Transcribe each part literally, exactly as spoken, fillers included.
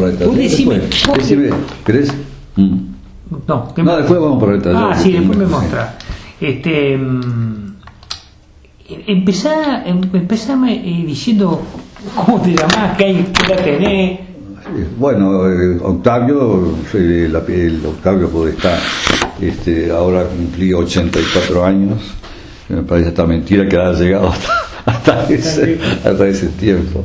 para el taller. Tú decime, Después, decime, ¿querés? Mm. No, ¿qué No, más? después vamos para el taller. Ah, sí, después me mostrás. Este, mm, empezá, em- empezame eh, diciendo cómo te llamás, qué qué edad tenés. Bueno, eh, Octavio, eh, la- el Octavio Podestá, este, ahora cumplí ochenta y cuatro años. Me parece esta mentira que haya llegado hasta, hasta, ese, hasta ese tiempo.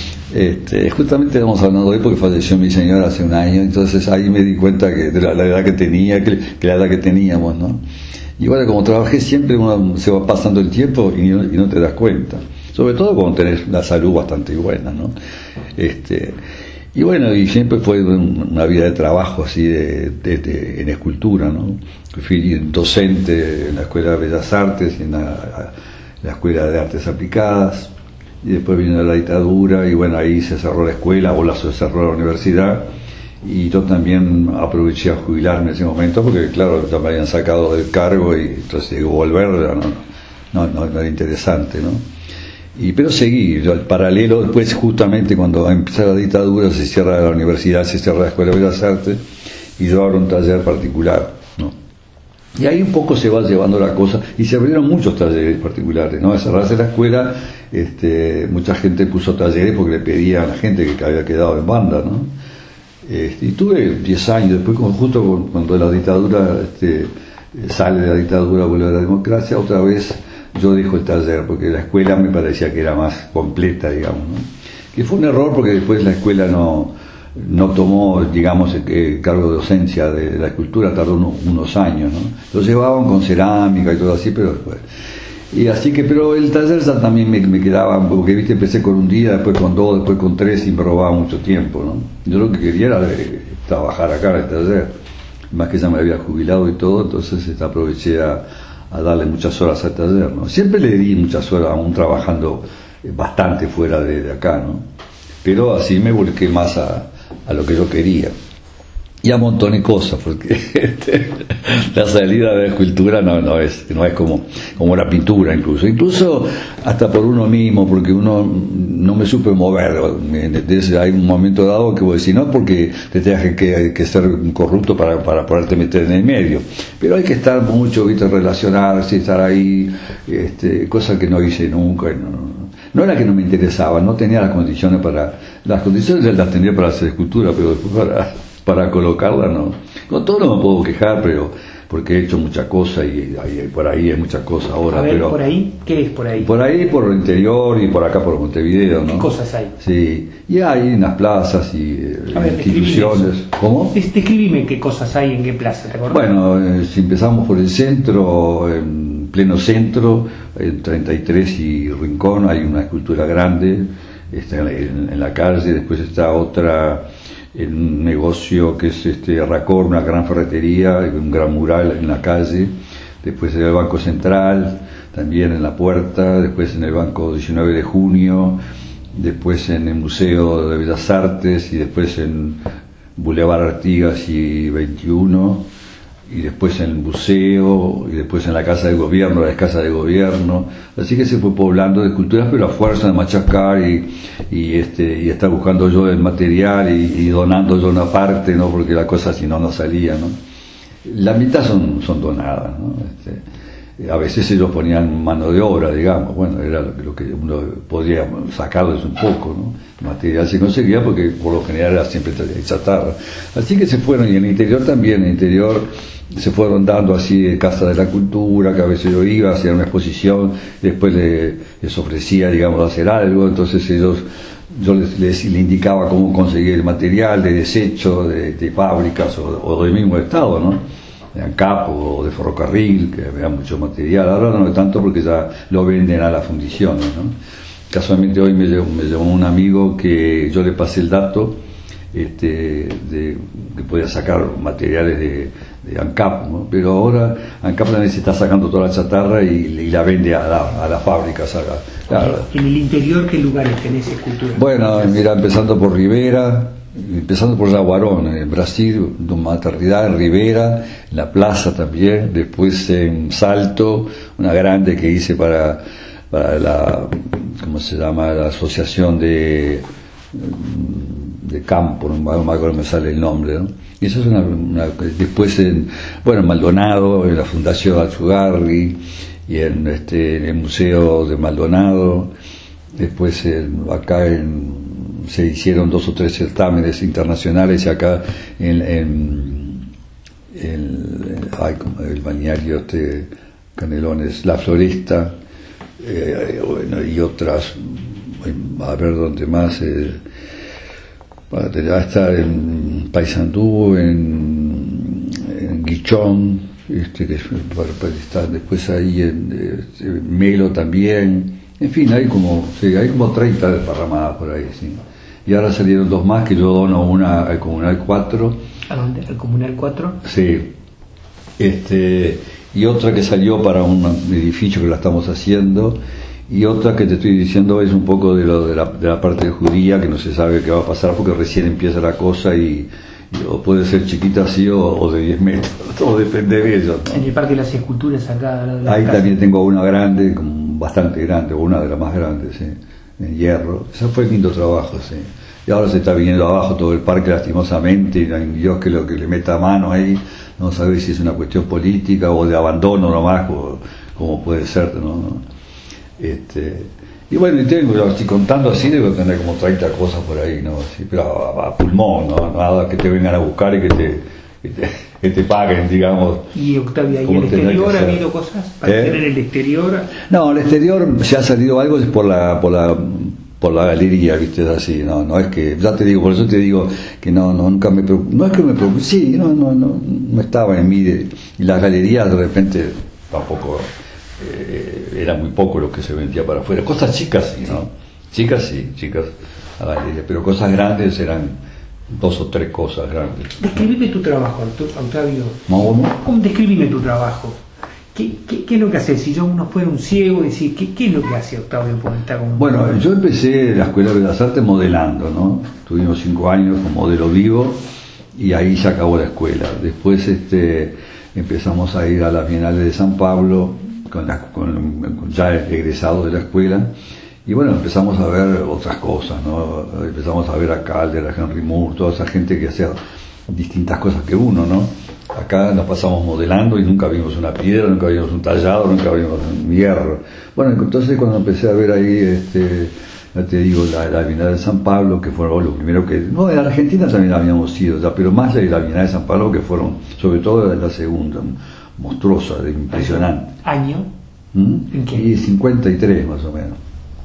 Este, justamente estamos hablando hoy porque falleció mi señora hace un año, entonces ahí me di cuenta que de la, la edad que tenía, que, que la edad que teníamos, ¿no? Y bueno, como trabajé siempre, uno se va pasando el tiempo y no, y no te das cuenta, sobre todo cuando tenés la salud bastante buena, ¿no? Este, y bueno, y siempre fue una vida de trabajo así de, de, de, en escultura, ¿no? Fui docente en la Escuela de Bellas Artes y en la, la Escuela de Artes Aplicadas, y después vino la dictadura y bueno, ahí se cerró la escuela o la se cerró la universidad, y yo también aproveché a jubilarme en ese momento porque claro, ya me habían sacado del cargo y entonces digo, volver no, no, no, no era interesante, ¿no? Y, pero seguí, yo, al paralelo, después justamente cuando empieza la dictadura se cierra la universidad, se cierra la Escuela de Bellas Artes y yo abro un taller particular, ¿no? Y ahí un poco se va llevando la cosa y se abrieron muchos talleres particulares, ¿no? Al cerrarse la escuela, este, mucha gente puso talleres porque le pedía a la gente que había quedado en banda, ¿no? Este, y tuve diez años, después justo cuando la dictadura este, sale de la dictadura, vuelve a la democracia, otra vez yo dejo el taller porque la escuela me parecía que era más completa, digamos, ¿no? Que fue un error porque después la escuela no, no tomó, digamos, el, el cargo de docencia de la escultura, tardó unos, unos años, ¿no? Lo llevaban con cerámica y todo así, pero después... Y así que, pero el taller ya también me, me quedaba, porque viste, empecé con un día, después con dos, después con tres y me robaba mucho tiempo, ¿no? Yo lo que quería era de, trabajar acá en el taller, más que ya me había jubilado y todo, entonces este, aproveché a, a darle muchas horas al taller, ¿no? Siempre le di muchas horas, aún trabajando bastante fuera de, de acá, ¿no? Pero así me volqué más a, a lo que yo quería. Y a un montón de cosas, porque este, la salida de la escultura no, no es, no es como, como la pintura incluso, incluso hasta por uno mismo, porque uno no me supe mover, desde, hay un momento dado que vos decís, no porque te tengas que, que ser corrupto para, para poderte meter en el medio, pero hay que estar mucho, viste, relacionarse, estar ahí, este, cosa que no hice nunca, no, no era que no me interesaba, no tenía las condiciones para, las condiciones las tenía para hacer escultura, pero después para... para colocarla no, con todo no me puedo quejar, pero porque he hecho muchas cosas y, y por ahí hay muchas cosas ahora. A ver, pero por ahí, ¿qué es por ahí? Por ahí, por el interior y por acá por Montevideo, ¿no? ¿Qué cosas hay? Sí, y hay en las plazas y A ver, instituciones. ¿Cómo? Describime qué cosas hay en qué plaza, ¿te acordás? Bueno, eh, si empezamos por el centro, en pleno centro, en treinta y tres y Rincón, hay una escultura grande, está en, en la calle, después está otra... en un negocio que es este Racor, una gran ferretería, un gran mural en la calle, después en el Banco Central, también en la puerta, después en el Banco diecinueve de junio, después en el Museo de Bellas Artes y después en Boulevard Artigas y veintiuno, y después en el museo, y después en la Casa de Gobierno, la Casa de Gobierno, así que se fue poblando de esculturas, pero a fuerza de machacar y, y este y estar buscando yo el material y, y donando yo una parte, ¿no? Porque la cosa si no no salía, ¿no? La mitad son, son donadas, ¿no? Este, a veces ellos ponían mano de obra, digamos, bueno, era lo que, lo que uno podía sacarles un poco, ¿no? El material se conseguía porque por lo general era siempre chatarra, así que se fueron, y en el interior también, en el interior se fueron dando así Casa de la Cultura, que a veces yo iba a hacer una exposición, después les, les ofrecía, digamos, hacer algo, entonces ellos, yo les, les, les indicaba cómo conseguir el material de desecho de, de fábricas o, o del mismo estado, ¿no? De ANCAP o de ferrocarril, que había mucho material, ahora no tanto porque ya lo venden a las fundiciones, ¿no? Casualmente hoy me llamó, me llamó un amigo que yo le pasé el dato, este, de que podía sacar materiales de, de ANCAP, ¿no? Pero ahora ANCAP también se está sacando toda la chatarra y, y la vende a la, a las fábricas. A la, claro. ¿En el interior qué lugares tenés escultura? Bueno, mira, empezando por Rivera, empezando por Jaguarón, en Brasil, de maternidad en Rivera, en la plaza también, después en Salto, una grande que hice para, para la, ¿cómo se llama?, la asociación de de campo, no me acuerdo, me sale el nombre, ¿no? Y eso es una, una después en, bueno, en Maldonado, en la Fundación Alzugarri, y en este en el Museo de Maldonado, después en, acá en, se hicieron dos o tres certámenes internacionales acá en, en, en ay, el balneario este Canelones, La Floresta, eh, bueno, y otras, a ver dónde más, eh, va a estar en Paysandú, en, en Guichón, este, que está después ahí en, en Melo también, en fin, hay como, sí, hay como treinta desparramadas por ahí, sí. Y ahora salieron dos más que yo dono, una al Comunal cuatro. ¿A dónde? ¿Al Comunal cuatro? Sí. Este, y otra que salió para un edificio que la estamos haciendo, y otra que te estoy diciendo es un poco de lo de la, de la parte judía, que no se sabe qué va a pasar porque recién empieza la cosa y, y o puede ser chiquita así o, o de diez metros, todo depende de ellos, ¿no? En el Parque de las Esculturas acá. De la Ahí casa. también tengo una grande, bastante grande, una de las más grandes, ¿sí? En hierro. Ese fue el lindo trabajo, sí. Y ahora se está viniendo abajo todo el parque lastimosamente, y no hay Dios que lo que le meta mano ahí, no sabe si es una cuestión política o de abandono nomás, como, como puede ser, ¿no? Este, y bueno, y tengo, yo estoy contando así, debo tener como treinta cosas por ahí, ¿no? Sí, pero a, a pulmón, ¿no? Nada que te vengan a buscar y que te, que te, que te paguen, digamos. Y Octavia, ¿y el exterior ha habido cosas para ¿Eh? tener el exterior? No, el exterior ya ha salido algo es por la, por la, por la galería, viste, es así, no, no es que, ya te digo, por eso te digo que no, no nunca me preocupo, no es que me preocupe, sí, no, no, no, no estaba en mí, de, y las galerías de repente tampoco, eh, era muy poco lo que se vendía para afuera, cosas chicas sí, ¿no? Chicas sí, chicas a la galería, pero cosas grandes eran dos o tres cosas grandes. Describime tu trabajo, Octavio. ¿Cómo? ¿Cómo describime tu trabajo? ¿Qué, qué, ¿Qué es lo que hace? Si yo uno fuera un ciego, decir, ¿qué, qué es lo que hace Octavio Ponta? Como bueno, yo empecé en la Escuela de Bellas Artes modelando, ¿no? Tuvimos cinco años con modelo vivo y ahí se acabó la escuela. Después este, empezamos a ir a la Bienal de San Pablo, con, la, con, con ya egresados de la escuela, y bueno, empezamos a ver otras cosas, ¿no? Empezamos a ver a Calder, a Henry Moore, toda esa gente que hacía distintas cosas que uno, ¿no? Acá nos pasamos modelando y nunca vimos una piedra, nunca vimos un tallado, nunca vimos un hierro. Bueno, entonces cuando empecé a ver ahí, este, ya te digo, la, la Bienal de San Pablo, que fueron lo primero que... No, en Argentina también habíamos ido, ya, pero más de la Bienal de San Pablo, que fueron, sobre todo la segunda, monstruosa, impresionante. ¿Año? ¿Mm? ¿En qué? Y cincuenta y tres más o menos.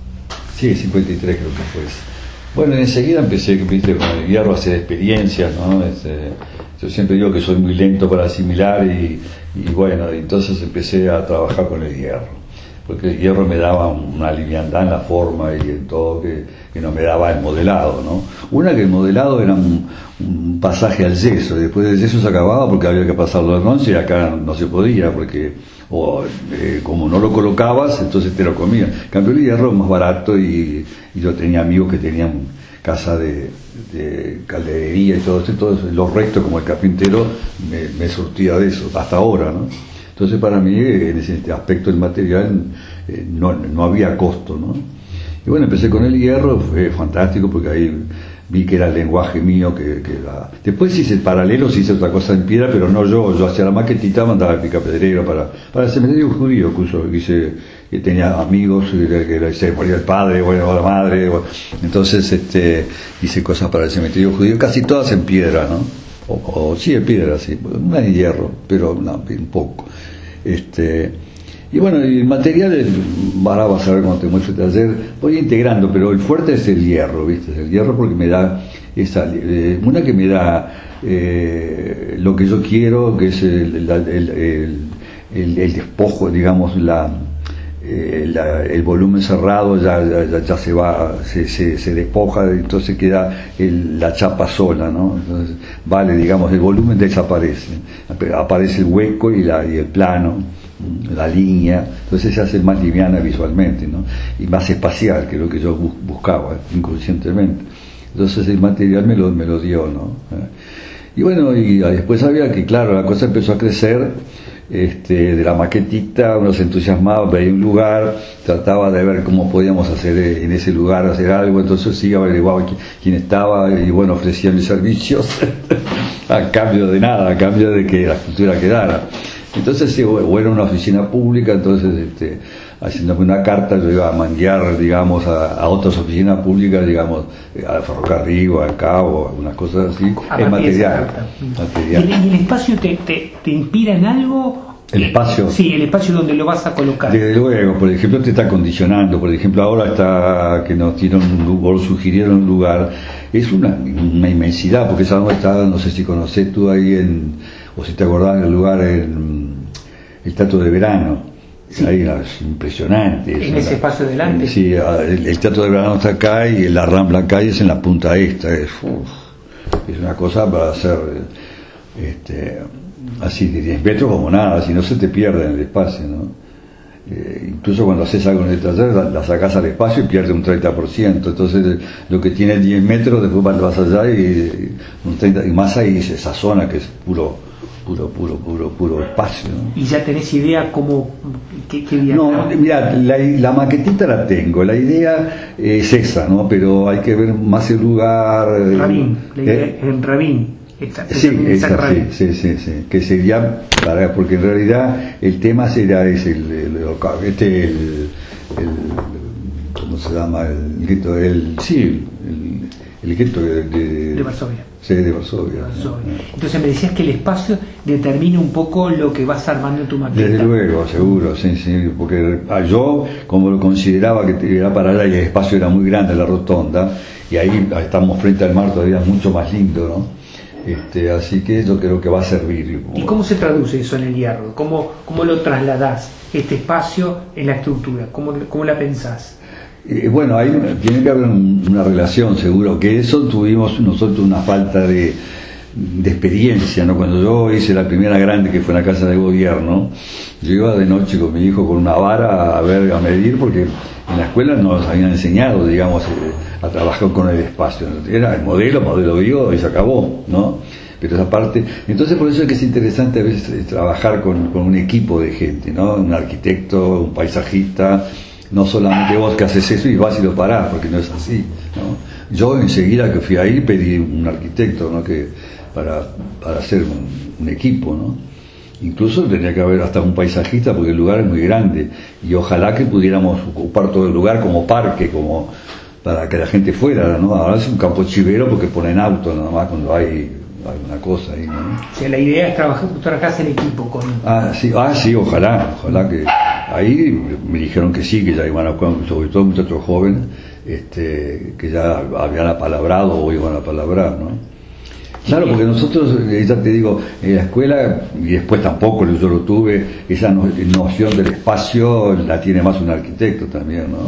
Sí, cincuenta y tres creo que fue. Bueno, enseguida empecé, viste, con el hierro a hacer experiencias, ¿no? Este, yo siempre digo que soy muy lento para asimilar y, y bueno, entonces empecé a trabajar con el hierro, porque el hierro me daba una liviandad en la forma y en todo que, que no me daba el modelado, ¿no? Una que el modelado era un, un pasaje al yeso, y después del yeso se acababa porque había que pasarlo al bronce y acá no se podía, porque o eh, como no lo colocabas, entonces te lo comían. En cambio el hierro es más barato y, y yo tenía amigos que tenían casa de, de calderería y todo esto, entonces los rectos como el carpintero me, me surtía de eso, hasta ahora, ¿no? Entonces para mí en ese aspecto del material eh, no, no había costo, ¿no? Y bueno, empecé con el hierro, fue fantástico porque ahí vi que era el lenguaje mío, que, que era... Después hice paralelos, hice otra cosa en piedra, pero no yo, yo hacía la maquetita, mandaba el picapedrero para, para el cementerio judío, incluso hice, que tenía amigos, que, que se moría el padre, bueno, la madre, bueno. Entonces este, hice cosas para el cementerio judío, casi todas en piedra, ¿no? O, o sí en piedra, sí, no en hierro, pero no, un poco. Este... Y bueno, el material, ahora vas a ver cuando te muestro el taller, voy integrando, pero el fuerte es el hierro, ¿viste? El hierro porque me da esa, eh, una que me da eh, lo que yo quiero, que es el, el, el, el, el despojo, digamos, la, eh, la, el volumen cerrado ya, ya, ya se va, se, se, se despoja, entonces queda el, la chapa sola, ¿no? Entonces, vale, digamos, el volumen desaparece, aparece el hueco y, la, y el plano, la línea, entonces se hace más liviana visualmente, ¿no? Y más espacial, que es lo que yo buscaba inconscientemente. Entonces el material me lo, me lo dio, ¿no? Y bueno, y después había que, claro, la cosa empezó a crecer, este, de la maquetita, uno se entusiasmaba, veía un lugar, trataba de ver cómo podíamos hacer en ese lugar, hacer algo, entonces sí, averiguaba quién estaba y bueno, ofrecía mis servicios a cambio de nada, a cambio de que la escultura quedara. Entonces sí, bueno, era una oficina pública, entonces este, haciéndome una carta yo iba a manguear, digamos, a, a otras oficinas públicas, digamos, al ferrocarril o al cabo, algunas cosas así, el material, material. ¿Y, el, ¿Y el espacio te, te, te inspira en algo? ¿El espacio? Sí, el espacio donde lo vas a colocar. Desde luego, por ejemplo, te está condicionando. Por ejemplo, ahora está que nos dieron un lugar, sugirieron un lugar, es una, una inmensidad, porque esa donde está, no sé si conocés tú ahí en, o si te acordás del lugar en el Teatro de Verano. Sí. Ahí es impresionante. En ese espacio delante. Sí, el, el Teatro de Verano está acá y la Rambla acá y es en la punta esta. Es, uf, es una cosa para hacer este, así de diez metros como nada, si no se te pierde en el espacio, ¿no? Eh, incluso cuando haces algo en el taller la, la sacás al espacio y pierde un treinta por ciento, entonces lo que tiene diez metros después vas allá y, un treinta, y más ahí es esa zona que es puro puro puro puro puro espacio, ¿no? ¿Y ya tenés idea cómo qué, qué día? No, mira, la, la maquetita la tengo, la idea es esa, ¿no? Pero hay que ver más el lugar. Rabín, la idea ¿eh? En Rabín. Esta, sí, esa, sí, sí, sí, sí, que sería para, porque en realidad el tema será es el, el, el este el, el ¿cómo se llama? el gueto, el sí, el, el gueto de, de, de Varsovia. Sí, de Varsovia. De Varsovia. Entonces me decías que el espacio determina un poco lo que vas armando en tu maqueta. Desde luego, seguro, sí, sí, porque yo, como lo consideraba que era para allá y el espacio era muy grande, la rotonda, y ahí estamos frente al mar, todavía es mucho más lindo, ¿no? Este, así que yo creo que va a servir. ¿Y cómo se traduce eso en el hierro? ¿Cómo, cómo lo trasladás, este espacio, en la estructura? ¿Cómo, cómo la pensás? Eh, bueno, ahí tiene que haber un, una relación, seguro, que eso tuvimos nosotros una falta de, de experiencia, ¿no? Cuando yo hice la primera grande, que fue en la casa de gobierno, yo iba de noche con mi hijo con una vara a ver, a medir, porque en la escuela nos habían enseñado, digamos, a trabajar con el espacio. Era el modelo, modelo vivo y se acabó, ¿no? Pero esa parte, entonces por eso es que es interesante a veces trabajar con, con un equipo de gente, ¿no? Un arquitecto, un paisajista, no solamente vos que haces eso y vas y lo parás, porque no es así, ¿no? Yo enseguida que fui ahí pedí un arquitecto, ¿no? Que para, para hacer un, un equipo, ¿no? Incluso tendría que haber hasta un paisajista porque el lugar es muy grande y ojalá que pudiéramos ocupar todo el lugar como parque, como para que la gente fuera, ¿no? Ahora es un campo chivero porque ponen autos nada más cuando hay alguna cosa ahí, ¿no? O sea, la idea es trabajar, trabajar en equipo con... Ah, sí, ah, sí, ojalá, ojalá que... Ahí me dijeron que sí, que ya iban a, sobre todo muchachos jóvenes, este, que ya habían apalabrado o iban a palabrar, ¿no? Claro, porque nosotros, ya te digo, en la escuela, y después tampoco yo lo tuve, esa no, noción del espacio la tiene más un arquitecto también, ¿no?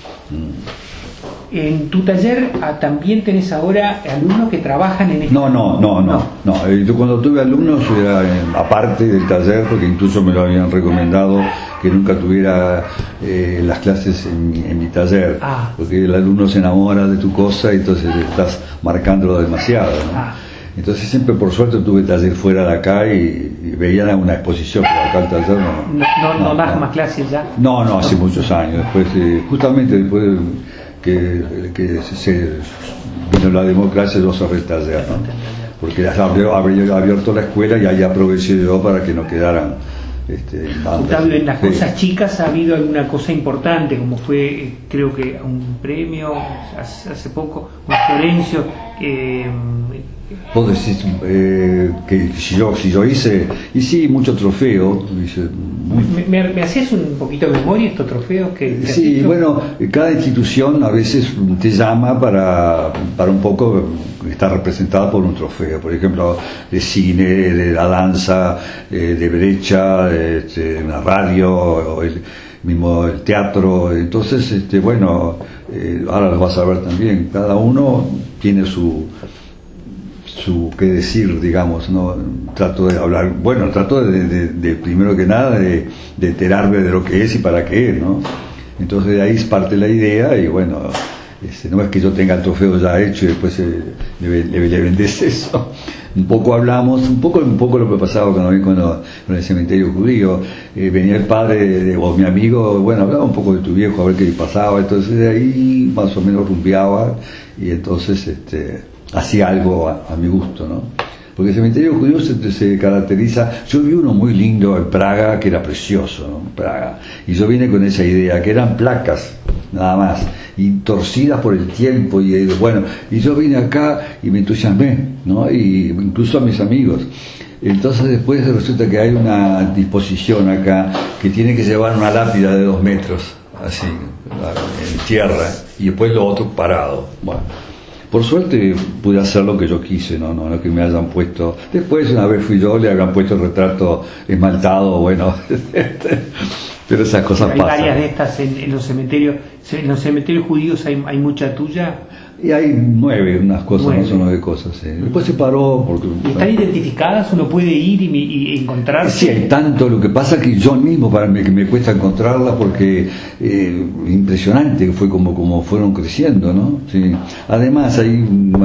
Mm. En tu taller ah, también tenés ahora alumnos que trabajan en este... No, no, no, no, no. no. Yo cuando tuve alumnos era en, aparte del taller, porque incluso me lo habían recomendado que nunca tuviera eh, las clases en mi, en mi taller, ah. porque el alumno se enamora de tu cosa y entonces estás marcándolo demasiado, ¿no? Ah. Entonces siempre por suerte tuve taller fuera de acá y, y veían una exposición, pero acá el taller no. ¿No, no, no, no das no. más clases ya? No, no, hace muchos años. Después, eh, justamente después que, que se vino la democracia, yo cerré el taller, ¿no? Porque abrió, abrió abierto la escuela y ahí aproveché yo para que no quedaran... Este, Octavio, en las sí. cosas chicas ha habido alguna cosa importante, como fue, creo que un premio hace, hace poco, un Florencio. Eh, Vos decís eh, que si yo, si yo hice, y sí, mucho trofeo. Hice, muy... ¿Me, me, ¿Me hacías un poquito de memoria estos trofeos? que Sí, hecho? Bueno, cada institución a veces te llama para, para un poco estar representada por un trofeo. Por ejemplo, de cine, de la danza, eh, de brecha, de la radio, o el mismo el teatro. Entonces, este, bueno, eh, ahora lo vas a ver también. Cada uno tiene su... su qué decir, digamos, no trato de hablar, bueno, trato de, de, de primero que nada de, de enterarme de lo que es y para qué es, ¿no? Entonces de ahí parte la idea y bueno, este, no es que yo tenga el trofeo ya hecho y después eh, le, le, le vendes eso, un poco hablamos, un poco un poco lo que pasaba cuando cuando con el cementerio judío, eh, venía el padre de, o mi amigo, bueno, hablaba un poco de tu viejo, a ver qué le pasaba, entonces de ahí más o menos rumbeaba, y entonces este hacía algo a, a mi gusto, ¿no? Porque el cementerio judío se, se caracteriza, yo vi uno muy lindo en Praga, que era precioso, ¿no? Praga, y yo vine con esa idea, que eran placas, nada más, y torcidas por el tiempo, y bueno, y yo vine acá y me entusiasmé, ¿no? Y incluso a mis amigos. Entonces después resulta que hay una disposición acá, que tiene que llevar una lápida de dos metros, así, en tierra, y después lo otro parado, bueno. Por suerte pude hacer lo que yo quise, no, no, no que me hayan puesto. Después una vez fui yo, le habían puesto el retrato esmaltado, bueno, pero esas cosas hay pasan. Hay varias de estas en, en los cementerios, en los cementerios judíos hay, hay mucha tuya. Y hay nueve, unas cosas, nueve. no son nueve cosas. Sí. Después se paró porque. ¿Y están identificadas? ¿Uno puede ir y, y encontrarse? Sí, hay tanto. Lo que pasa es que yo mismo para mí que me cuesta encontrarlas porque eh, impresionante fue como como fueron creciendo, ¿no? Sí. Además hay una,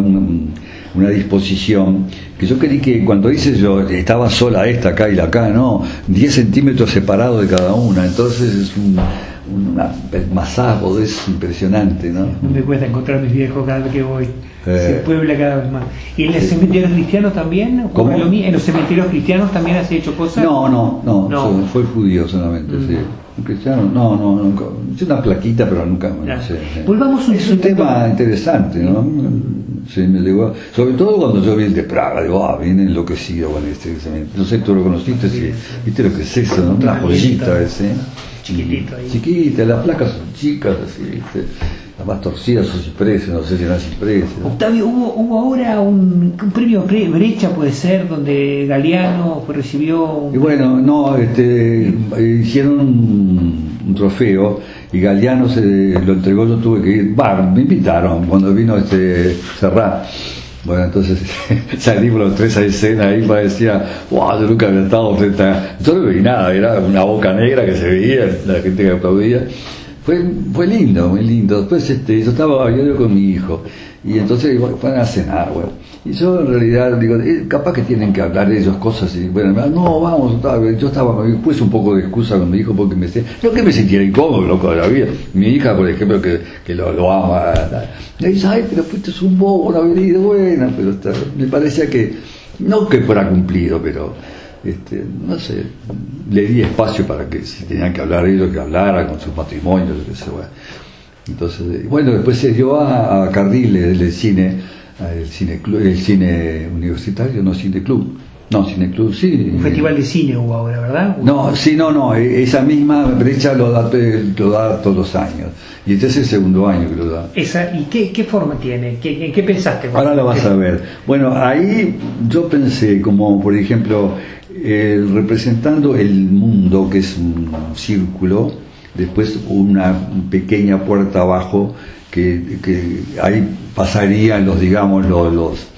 una disposición que yo creí que cuando hice yo estaba sola esta acá y la acá, no, diez centímetros separados de cada una. Entonces es un Una, el masajo es impresionante, ¿no? No me cuesta encontrar a mis viejos cada vez que voy. Eh. Se puebla cada vez más. ¿Y en los sí. cementerios cristianos también? ¿Cómo? ¿En los cementerios cristianos también has hecho cosas? No, no, no, no. So, fue judío solamente, mm. sí. Un cristiano, no, no, nunca. Hice una plaquita, pero nunca. No sé, sí. Volvamos un es un tema interesante, ¿no? Sí, me llegó, sobre todo cuando yo vi el de Praga, digo, ah, viene enloquecido con este cementerio. No sé, tú lo conociste, sí. ¿Viste lo que es eso? ¿No? Una joyita ese. Chiquitito ahí. Chiquita, las placas son chicas, así, ¿viste? Las más torcidas son cipreses, no sé si eran cipreses. Octavio, hubo, hubo ahora un, un premio Brecha, puede ser, donde Galeano recibió. Un... Y bueno, no, este, hicieron un, un trofeo y Galeano se lo entregó, yo tuve que ir, bah, me invitaron cuando vino este Serrat. Bueno, entonces salimos los tres a escena ahí, parecía, wow, yo nunca había estado frente a... Yo no vi nada, era una boca negra que se veía, la gente que aplaudía. Fue fue lindo, muy lindo. Después este, yo estaba yo con mi hijo, y entonces fueron a cenar, bueno. Y yo en realidad digo, eh, capaz que tienen que hablar de ellos cosas, y bueno, no, vamos, yo estaba, puse un poco de excusa con mi hijo porque me decía, no que me sintiera incómodo, loco de la vida. Mi hija, por ejemplo, que, que lo, lo ama, me dice, ay, pero fuiste un bobo, una vida buena, pero está, me parecía que, no que fuera cumplido, pero, este, no sé, le di espacio para que si tenían que hablar ellos, que hablaran con sus matrimonios, qué sé, bueno. Entonces, bueno, después se dio a, a Carril del, del cine, el cine club, el cine universitario, no cine club, no cine club, sí. Un festival de cine hubo ahora, ¿verdad? No, sí, no, no, esa misma brecha lo da, lo da todos los años, y este es el segundo año que lo da. Esa, ¿y qué, qué forma tiene? ¿Qué, ¿En qué pensaste? Ahora lo vas a ver. Bueno, ahí yo pensé como, por ejemplo, eh, representando el mundo, que es un círculo, después una pequeña puerta abajo, que, que ahí pasarían los, digamos, los los,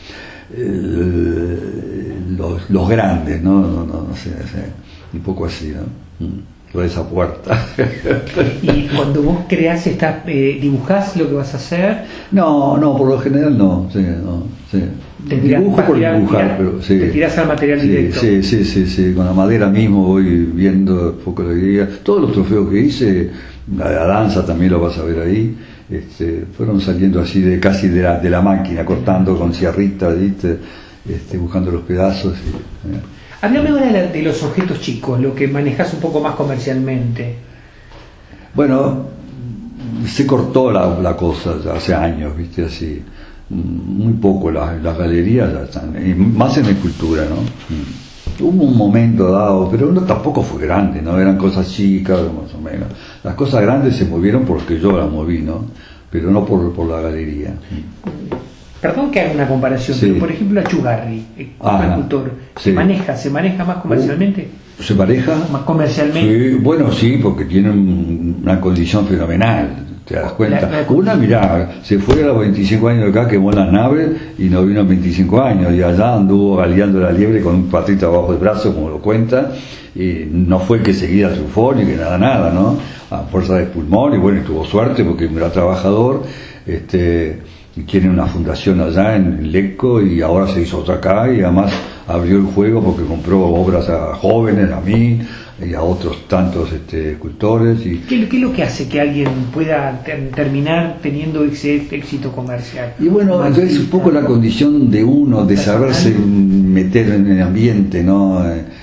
eh, los, los grandes, ¿no? No, no, no sé, sé, un poco así, ¿no? Por esa puerta. Y cuando vos creás, estás, eh, dibujás lo que vas a hacer. No, no, por lo general no, sí, no, sí. Te tirás, dibujo por tirar, dibujar, tirar, pero sí. Te tirás al material sí, directo. Sí, sí, sí, sí, con la madera mismo voy viendo un poco la idea. Todos los trofeos que hice, la, la danza también lo vas a ver ahí. Este, fueron saliendo así de casi de la, de la máquina, cortando con sierritas, ¿viste? Este, buscando los pedazos. Y, eh. Háblame ahora de, de los objetos chicos, lo que manejas un poco más comercialmente. Bueno, se cortó la, la cosa ya hace años, ¿viste? Así, muy poco las, las galerías ya están, más en escultura, ¿no? Hubo un momento dado, pero no, tampoco fue grande, ¿no? Eran cosas chicas, más o menos. Las cosas grandes se movieron porque yo las moví, ¿no? Pero no por, por la galería. Perdón que haga una comparación, sí. Pero por ejemplo Achugarri, el escultor, ¿se sí. maneja, se maneja más comercialmente? ¿Se maneja? Más comercialmente. Sí, bueno, sí, porque tiene una condición fenomenal. ¿Te das cuenta? La, la, Una, mirá, se fue a los veinticinco años de acá, quemó las naves y no vino a veinticinco años, y allá anduvo galeando la liebre con un patito abajo del brazo, como lo cuenta, y no fue que seguida triunfó ni que nada, nada, ¿no? A fuerza de pulmón, y bueno, tuvo suerte porque era trabajador, este, y tiene una fundación allá en Lecco y ahora se hizo otra acá y además abrió el juego porque compró obras a jóvenes, a mí y a otros tantos este, escultores. Y ¿Qué, ¿Qué es lo que hace que alguien pueda ter terminar teniendo ese éxito comercial? Y bueno, entonces es un poco la condición de uno, de saberse meter en el ambiente, ¿no?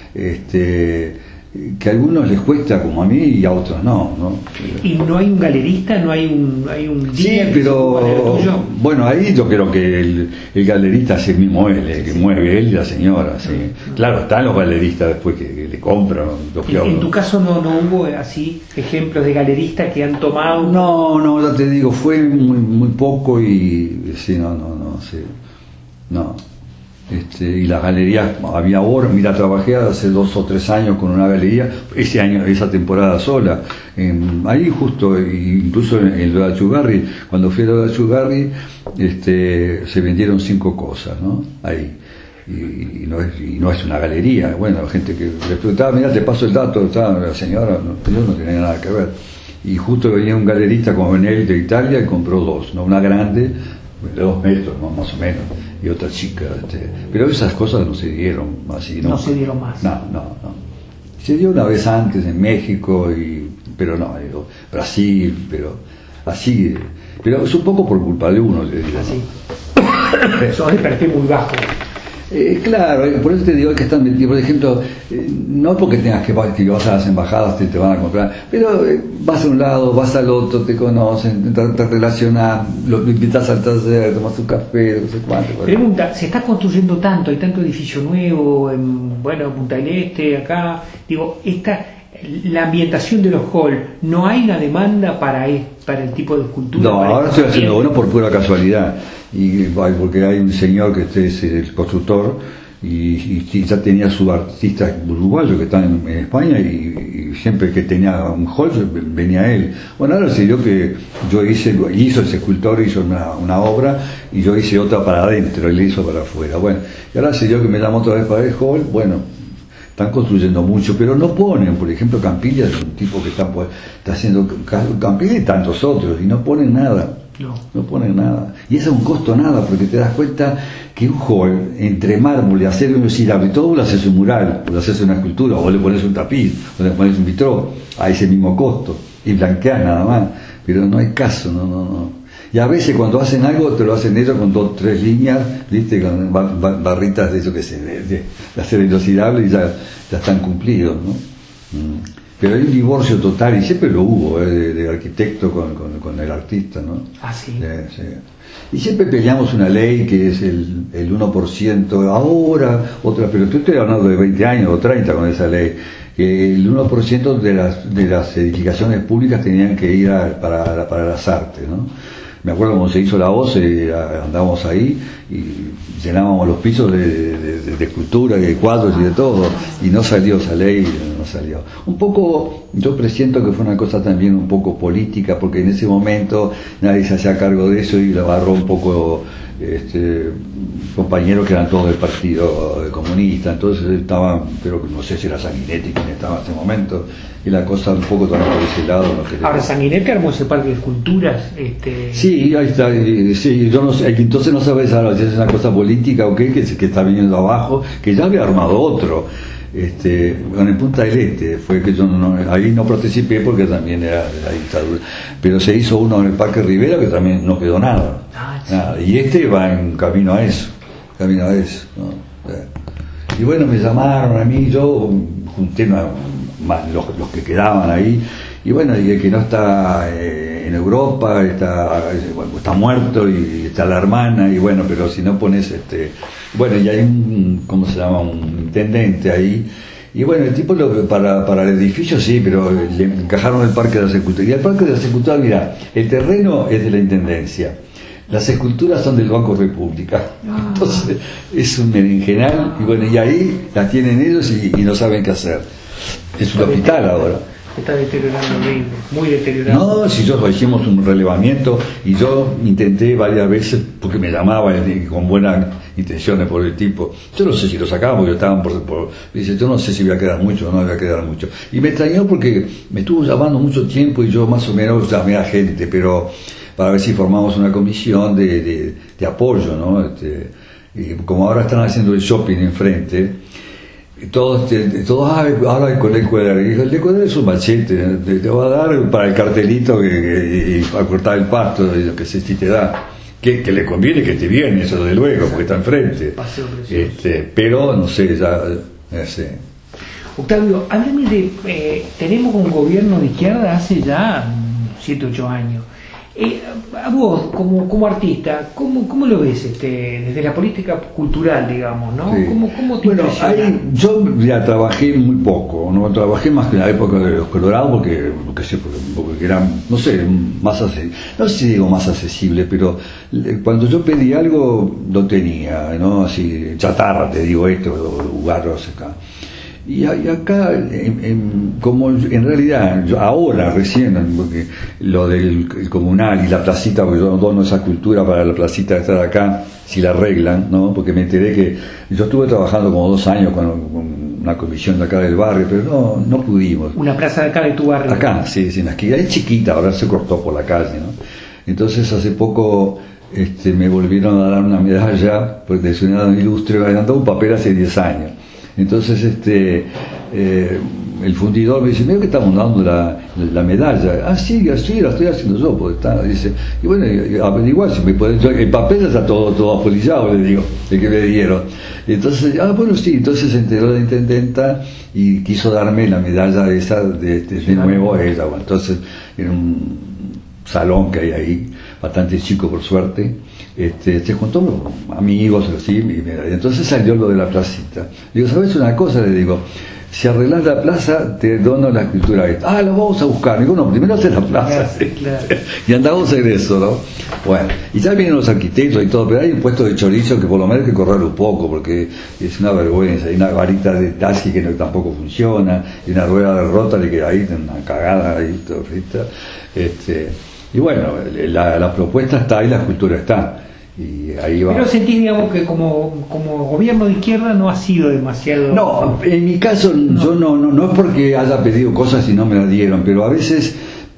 Este, que a algunos les cuesta como a mí y a otros no, ¿no? ¿Y no hay un galerista? ¿No hay un, hay un sí, pero bueno, ahí yo creo que el, el galerista es el mismo él, el que sí. mueve él y la señora, sí. Uh-huh. Claro, están los galeristas después que, que le compran. Los que ¿En, ¿En tu caso no, no hubo así ejemplos de galeristas que han tomado? No, no, ya te digo, fue muy, muy poco y sí, no, no, no, sí, no. Este, y las galerías, había ahora, mira, trabajé hace dos o tres años con una galería, ese año, esa temporada sola, en, ahí justo, incluso en, en lo de Achugarri, cuando fui a lo de Achugarri, este, se vendieron cinco cosas, ¿no? Ahí, y, y, no es, y no es una galería, bueno, la gente que le preguntaba, mira, te paso el dato, estaba la señora, no, yo no tenía nada que ver, y justo venía un galerista como Benelli de Italia y compró dos, ¿no? Una grande, de dos metros, ¿no? Más o menos, y otra chica, este, pero esas cosas no se dieron así, ¿no? No se dieron más. No, no, no. Se dio una vez antes en México, y, pero no, digo, Brasil, pero así, pero es un poco por culpa de uno, le digo. Así. ¿No? Sos de perfil muy bajo. Eh, claro, por eso te digo que están metidos, por ejemplo, eh, no porque tengas que, que vas a las embajadas te, te van a comprar, pero eh, vas a un lado, vas al otro, te conocen, te, te relacionas, lo, lo invitas al taller, tomas un café, no sé cuánto. Pregunta, se está construyendo tanto, hay tanto edificio nuevo, en, bueno, Punta del Este, acá, digo, esta, la ambientación de los halls, ¿no hay una demanda para, para el tipo de escultura? No, ahora estoy haciendo uno por pura casualidad. Y porque hay un señor que este es el constructor y, y, y ya tenía sus artistas uruguayos que están en, en España y, y siempre que tenía un hall venía él. Bueno, ahora se dio que yo hice, hizo ese escultor, hizo una, una obra y yo hice otra para adentro, él hizo para afuera. Bueno, y ahora se dio que me llamó otra vez para el hall, bueno, están construyendo mucho, pero no ponen, por ejemplo, Campilla es un tipo que está, está haciendo Campilla y tantos otros y no ponen nada. No. no ponen nada. Y eso es un costo nada, porque te das cuenta que un hall, entre mármol y acero inoxidable, todo lo haces un mural, o lo haces una escultura, o le pones un tapiz, o le pones un vitró, a ese mismo costo, y blanqueas nada más, pero no hay caso, no, no, no. Y a veces cuando hacen algo, te lo hacen ellos con dos, tres líneas, viste, con barritas de eso que se de, de acero inoxidable y ya, ya están cumplidos, ¿no? Mm. Pero hay un divorcio total, y siempre lo hubo, ¿eh? de, de arquitecto con, con, con el artista, ¿no? Ah, sí. Sí, sí. Y siempre peleamos una ley que es el, el uno por ciento ahora, otra, pero tú estoy hablando de veinte años o treinta con esa ley, que el uno por ciento de las, de las edificaciones públicas tenían que ir a, para, para las artes, ¿no? Me acuerdo cuando se hizo la OCE, andábamos ahí y llenábamos los pisos de, de, de, de escultura y de cuadros y de todo, y no salió esa ley, no salió. Un poco, yo presiento que fue una cosa también un poco política, porque en ese momento nadie se hacía cargo de eso y lo agarró un poco este, compañeros que eran todos del Partido Comunista, entonces estaban, pero no sé si era Sanguinetti quien estaba en ese momento, y la cosa un poco también por ese lado. No quería. Ahora, Sanguinetti armó ese parque de esculturas. Este... Sí, ahí está, sí, yo no sé, entonces no sabes ahora si es una cosa política o qué, que, que está viniendo abajo, que ya había armado otro. Este, bueno, en Punta del Este fue que yo no, ahí no participé porque también era de la dictadura, pero se hizo uno en el Parque Rivera que también no quedó nada, ah, sí. nada. Y este va en camino a eso, camino a eso, ¿no? Y bueno, me llamaron a mí, yo junté una, más los, los que quedaban ahí, y bueno, y el que no está eh, en Europa está, bueno, está muerto y está la hermana, y bueno, pero si no pones este, bueno, y hay un, ¿cómo se llama? Un intendente ahí, y bueno, el tipo lo, para, para el edificio sí, pero le encajaron el Parque de las Esculturas, y el Parque de las Esculturas, mira, el terreno es de la Intendencia, las esculturas son del Banco República, ah. Entonces es un berenjenal, y bueno, y ahí las tienen ellos y, y no saben qué hacer, es un hospital ahora. Está deteriorando horrible, muy deteriorado. No, si nosotros hicimos un relevamiento y yo intenté varias veces, porque me llamaban con buenas intenciones por el tipo, yo no sé si lo sacaban porque estaban por, por dice, yo no sé si voy a quedar mucho o no voy a quedar mucho. Y me extrañó porque me estuvo llamando mucho tiempo y yo más o menos llamé a gente, pero para ver si formamos una comisión de, de, de apoyo, ¿no? Este, y como ahora están haciendo el shopping enfrente, todos, todos ah, ahora el Ecuador, el Ecuador es un machete, te, te va a dar para el cartelito que, que, y para cortar el pasto, y lo que se si te da, que, que le conviene que te viene, eso de luego, porque está enfrente. Este, pero no sé, ya no sé. Octavio, háblame de, eh, tenemos un gobierno de izquierda hace ya siete, ocho años. Eh, a vos, como, como artista, ¿cómo, ¿cómo lo ves este, desde la política cultural, digamos, ¿no? Sí. ¿Cómo, cómo te bueno, hay, yo ya trabajé muy poco, no trabajé más que en la época de los Colorados, porque, porque, sí, porque, porque eran, no sé, más accesible, no sé si digo más accesible, pero cuando yo pedí algo, lo tenía, ¿no? Así, chatarra, te digo esto, lugares acá. Y acá, en, en, como en realidad, yo ahora recién, porque lo del el comunal y la placita, porque yo dono esa cultura para la placita de estar acá, si la arreglan, ¿no? Porque me enteré que yo estuve trabajando como dos años con, con una comisión de acá del barrio, pero no, no pudimos. Una plaza de acá de tu barrio. Acá, sí, sí, en la esquina, es chiquita, ahora se cortó por la calle, ¿no? Entonces hace poco este, me volvieron a dar una medalla, pues de ciudadano ilustre, me han dado un papel hace diez años. Entonces este eh, el fundidor me dice, mira que estamos dando la, la medalla. Ah, sí, así la estoy haciendo yo, porque está, dice, y bueno, averiguar si me pueden, el papel ya está todo, todo apolillado, le digo, el que me dieron. Entonces, ah, bueno, sí, entonces se enteró la intendenta y quiso darme la medalla esa de, de, de nuevo a ella. Bueno, entonces, en un salón que hay ahí, bastante chico por suerte, este, se juntó amigos así, y entonces salió lo de la placita. Digo, ¿sabes una cosa? Le digo, si arreglás la plaza, te dono la escultura esta. Ah, lo vamos a buscar. Digo, no, primero hacer la plaza. Claro, claro. Y andamos en eso, ¿no? Bueno, y ya vienen los arquitectos y todo, pero hay un puesto de chorizo que por lo menos hay que correr un poco, porque es una vergüenza. Hay una varita de taxi que no, tampoco funciona, y una rueda de Rotary que ahí, una cagada ahí, todo frita. Este, y bueno, la, la propuesta está ahí, la escultura está. Y ahí va. Pero sentís, digamos, que como, como gobierno de izquierda no ha sido demasiado... No, en mi caso no. yo no, no, no es porque haya pedido cosas y no me las dieron, pero a veces,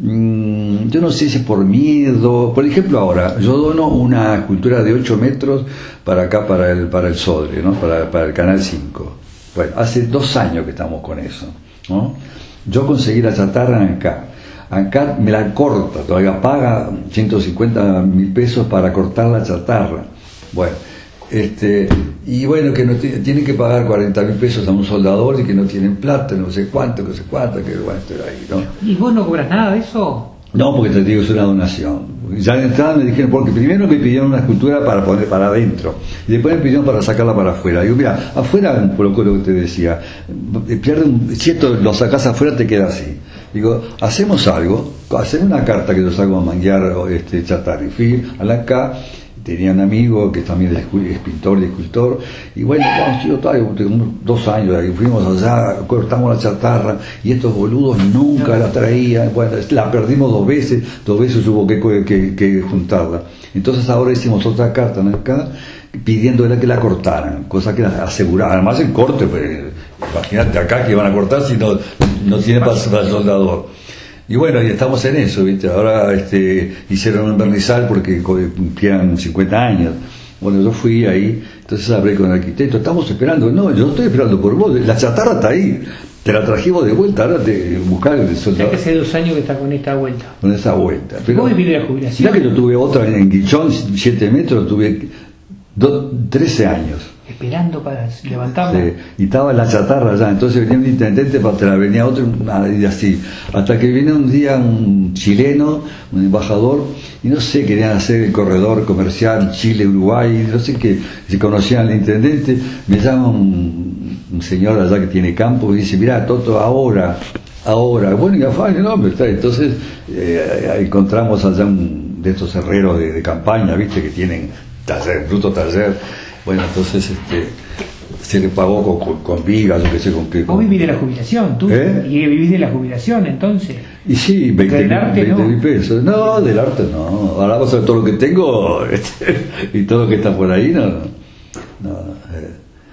mmm, yo no sé si por miedo. Por ejemplo, ahora, yo dono una escultura de ocho metros para acá, para el, para el Sodre, ¿no? Para, para el Canal cinco. Bueno, hace dos años que estamos con eso, ¿no? Yo conseguí la chatarra acá. Acá me la corta, todavía paga ciento cincuenta mil pesos para cortar la chatarra. Bueno, este, y bueno, que no t- tienen que pagar cuarenta mil pesos a un soldador y que no tienen plata, no sé cuánto, no sé cuánto, que bueno, estoy ahí, ¿no? ¿Y vos no cobras nada de eso? No, porque te digo, es una donación. Ya de entrada me dijeron, porque primero me pidieron una escultura para poner para adentro, y después me pidieron para sacarla para afuera. Digo, mira, afuera, por lo que te decía, pierde un, si esto lo sacás afuera te queda así. Digo, hacemos algo, hacemos una carta que yo salgo a manguear este, chatarra. Y fui a la acá, tenía un amigo que también es pintor y escultor, y bueno, vamos, yo tengo dos años ahí, fuimos allá, cortamos la chatarra, y estos boludos nunca la traían, bueno, la perdimos dos veces, dos veces hubo que, que, que juntarla. Entonces ahora hicimos otra carta acá, pidiéndole que la cortaran, cosa que aseguraba, además el corte, pues, imagínate acá que van a cortar si no, no tiene para el soldador. Y bueno, y estamos en eso, ¿viste? Ahora este, hicieron un vernizal porque cumplían cincuenta años. Bueno, yo fui ahí, entonces hablé con el arquitecto, estamos esperando. No, yo estoy esperando por vos, la chatarra está ahí, te la trajimos de vuelta, ahora te buscar el soldador. Ya que hace dos años que está con esta vuelta. Con esa vuelta. Pero, ¿vos vivís de la jubilación? Ya que yo tuve otra en Guichón, siete metros, tuve do, trece años. Esperando para levantarla. Sí, y estaba la chatarra ya, entonces venía un intendente para atrás, venía otro, y así, hasta que vino un día un chileno, un embajador, y no sé, querían hacer el corredor comercial Chile-Uruguay, no sé qué, se conocían al intendente, me llama un, un señor allá que tiene campo y dice, mirá, Toto, ahora, ahora, bueno, y afán, no, está. Entonces eh, encontramos allá un de estos herreros de, de campaña, viste, que tienen taller, bruto taller. Bueno, entonces este, se le pagó con, con, con vigas, yo qué sé, con qué. Vos vivís de la jubilación, tú. ¿Eh? Y vivís de la jubilación, entonces. Y sí, veinte mil pesos. No, del arte no. Ahora vamos a ver todo lo que tengo este, y todo lo que está por ahí, no. No, eh.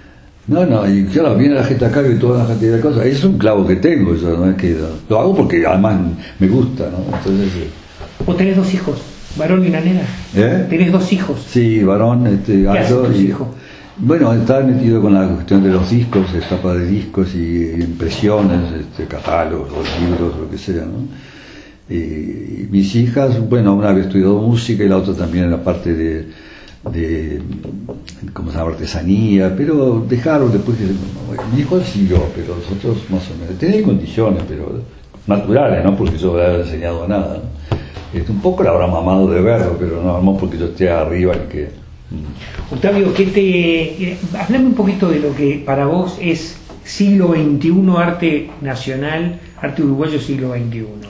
no, no, y claro, viene la gente acá y toda la cantidad de cosas. Es un clavo que tengo, eso no es que. Lo hago porque además me gusta, ¿no? Entonces. Eh. ¿Vos tenés dos hijos? ¿Varón y una nena? ¿Eh? ¿Tenés dos hijos? Sí, varón, este, ¿Qué hacen tus y, hijos? bueno, estaba metido con la cuestión de los discos, etapa de discos y impresiones, este, catálogos, libros, lo que sea, ¿no? Y, y mis hijas, bueno, una había estudiado música y la otra también en la parte de, de ¿cómo se llama?, artesanía, pero dejaron después que, bueno, mi hijo siguió, pero los otros más o menos, tenían condiciones, pero naturales, no porque yo le haya enseñado nada, ¿no? Este, un poco la habrá mamado de verlo, pero no, no porque yo esté arriba ni que... Octavio, ¿qué te, eh, hablame un poquito de lo que para vos es siglo veintiuno, arte nacional, arte uruguayo siglo veintiuno.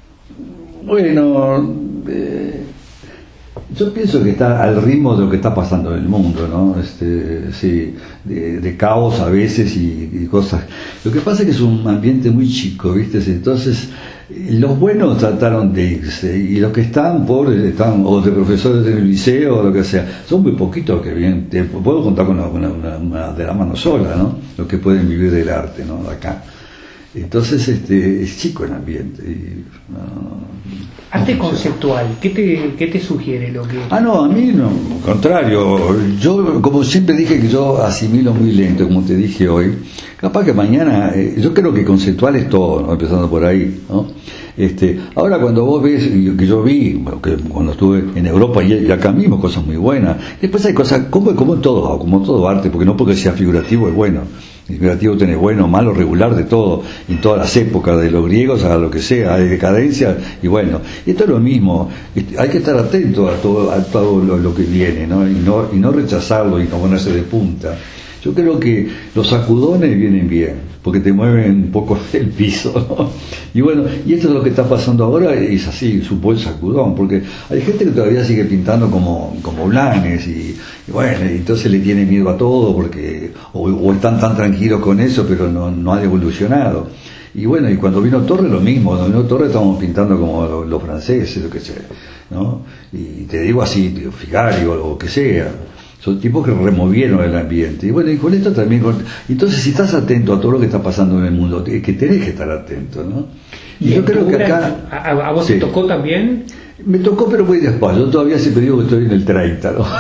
Bueno, eh, yo pienso que está al ritmo de lo que está pasando en el mundo, ¿no? Este, sí, de, de caos a veces y, y cosas. Lo que pasa es que es un ambiente muy chico, ¿viste? Entonces, los buenos trataron de irse y los que están pobres están o de profesores del liceo o lo que sea. Son muy poquitos que vienen. Te puedo contar con una, una, una de la mano sola, ¿no? Los que pueden vivir del arte, ¿no? Acá. Entonces, este, es chico el ambiente. Y, no, arte no conceptual, ¿qué te, qué te sugiere lo que...? Ah, no, a mí no, al contrario. Yo, como siempre dije que yo asimilo muy lento, como te dije hoy. Capaz que mañana, eh, yo creo que conceptual es todo, ¿no? Empezando por ahí, ¿no? Este, ahora cuando vos ves, y que yo vi, bueno, que cuando estuve en Europa y, y acá mismo, cosas muy buenas. Después hay cosas, como, como todo, como todo arte, porque no porque sea figurativo es bueno. El figurativo tiene bueno, malo, regular, de todo, en todas las épocas, de los griegos a lo que sea, hay decadencia, y bueno, esto es lo mismo, hay que estar atento a todo, a todo lo, lo que viene, ¿no? Y no, y no rechazarlo y no ponerse de punta. Yo creo que los sacudones vienen bien, porque te mueven un poco el piso, ¿no? Y bueno, y esto es lo que está pasando ahora, es así, es un buen sacudón, porque hay gente que todavía sigue pintando como, como blanes, y, y bueno, y entonces le tiene miedo a todo, porque o, o están tan tranquilos con eso, pero no, no han evolucionado. Y bueno, y cuando vino Torres lo mismo, cuando vino Torres estábamos pintando como los, los franceses, lo que sea, ¿no? Y te digo así, Figario, o lo que sea. Son tipos que removieron el ambiente. Y bueno, y con esto también... Con... Entonces, si estás atento a todo lo que está pasando en el mundo, es que tenés que estar atento, ¿no? Y, ¿Y yo creo que acá... ¿A, a vos sí. te tocó también? Me tocó, pero voy despacio. Yo todavía siempre digo que estoy en el treinta, ¿no?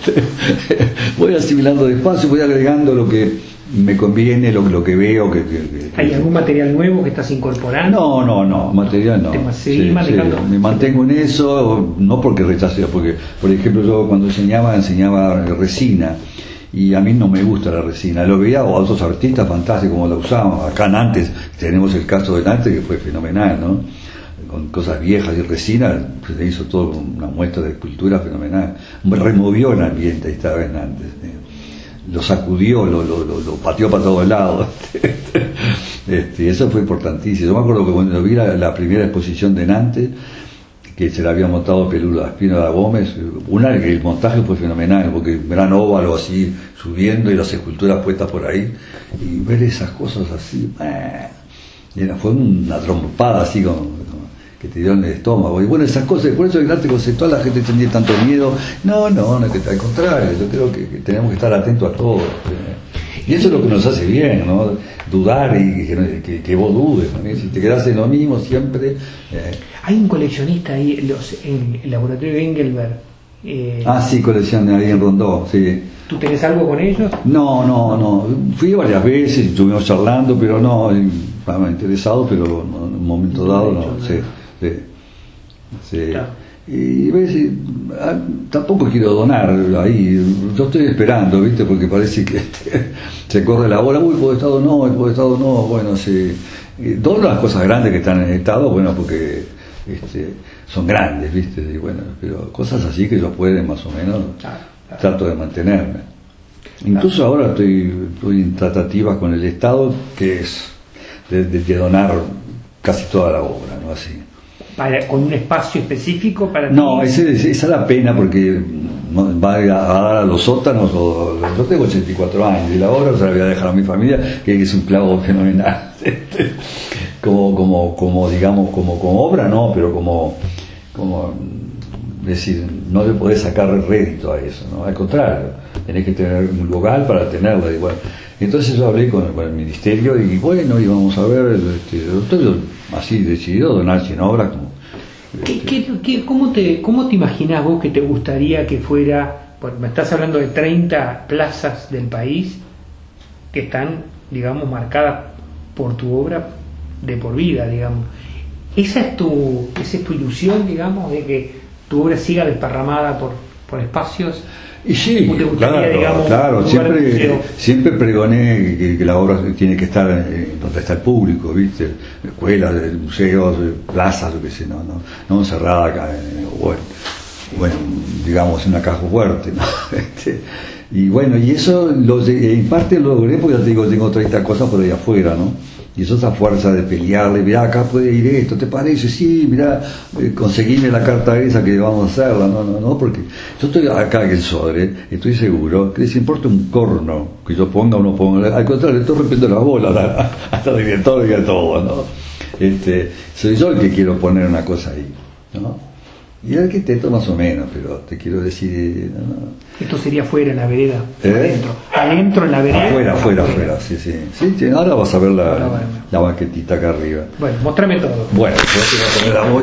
Voy asimilando despacio, voy agregando lo que me conviene, lo, lo que veo. Que, que, que, ¿Hay algún material nuevo que estás incorporando? No, no, no, material no. ¿Te sí, sí, me mantengo en eso, no porque rechace, porque, por ejemplo, yo cuando enseñaba, enseñaba resina, y a mí no me gusta la resina. Lo veía a otros artistas fantásticos como la usaban. Acá en Nantes tenemos el caso de Nantes, que fue fenomenal, ¿no? Con cosas viejas y resina, se hizo toda una muestra de escultura fenomenal. Removió el ambiente, ahí estaba en Nantes. Lo sacudió, lo, lo, lo, lo pateó para todos lados. Este, eso fue importantísimo. Yo me acuerdo que cuando vi la, la primera exposición de Nantes, que se la había montado Pelula Espinola Gómez, una que el montaje fue fenomenal, porque gran óvalo así subiendo y las esculturas puestas por ahí, y ver esas cosas así, eh, fue una trompada así como, como que te dio en el estómago. Y bueno, esas cosas, por eso el arte conceptual la gente tenía tanto miedo. No, no, no, que al contrario, yo creo que, que tenemos que estar atentos a todo. Eh. Y eso es lo que nos hace bien, ¿no? Dudar y que, que, que vos dudes, ¿no? Si te quedás en lo mismo siempre. Eh. Hay un coleccionista ahí los, en el laboratorio de Engelberg. Eh, ah, sí, colección ahí en Rondó, sí. ¿Tú tenés algo con ellos? No, no, no. Fui varias veces y estuvimos charlando, pero no, estaba interesado, pero en un momento dado no, sí, sí, sí. Claro. Y ves, ah, tampoco quiero donar ahí, yo estoy esperando, ¿viste? Porque parece que se corre la bola, uy, por estado no, por estado no, bueno, sí. Todas las cosas grandes que están en estado, bueno, porque este, son grandes, ¿viste? Y bueno, pero cosas así que yo pueden más o menos, claro, claro. Trato de mantenerme. Incluso claro. Ahora estoy, estoy en tratativas con el Estado, que es de, de, de donar casi toda la obra, ¿no? Así. Para, ¿Con un espacio específico para ti? No, esa es la pena, porque va a dar a los sótanos, o, yo tengo ochenta y cuatro años, y la obra se la voy a dejar a mi familia, que es un clavo fenomenal. como, como, como, digamos, como, como obra, no, pero como, como, es decir, no le podés sacar rédito a eso, ¿no? Al contrario, tenés que tener un lugar para tenerla. Y bueno, entonces yo hablé con, con el ministerio y bueno, y vamos a ver, este, yo estoy así decidido a donar cien obras, como, ¿Qué, qué, qué, cómo, te, ¿Cómo te imaginás vos que te gustaría que fuera? Bueno, me estás hablando de treinta plazas del país que están, digamos, marcadas por tu obra de por vida, digamos. ¿Esa es tu, esa es tu ilusión, digamos, de que tu obra siga desparramada por, por espacios? Y sí, ¿Cómo te gustaría, claro, digamos, claro, un lugar de siempre, museo? siempre pregoné que, que la obra tiene que estar eh, donde está el público, ¿viste? Escuelas, museos, plazas, lo que sé, no, no, no encerrada acá, eh, bueno, bueno, digamos, en una caja fuerte, ¿no? Este, y bueno, y eso lo, en parte lo logré porque ya te digo, tengo treinta cosas por ahí afuera, ¿no? Y eso es esa fuerza de pelearle, mirá, acá puede ir esto, ¿te parece? Sí, mirá, eh, conseguime la carta esa que vamos a hacerla, no, no, no, porque yo estoy acá en el Sodre, estoy seguro que les importa un corno que yo ponga o no ponga, al contrario, estoy rompiendo las bolas hasta el director y a todo, ¿no? Este, soy yo el que quiero poner una cosa ahí, ¿no? Y el arquitecto más o menos, pero te quiero decir... No, no. Esto sería fuera en la vereda, ¿Eh? adentro, adentro en la vereda. Afuera, afuera, afuera, sí, sí, sí, sí. Ahora vas a ver la, Ahora, bueno. la maquetita acá arriba. Bueno, mostrame todo. Bueno, yo te voy a poner la voz.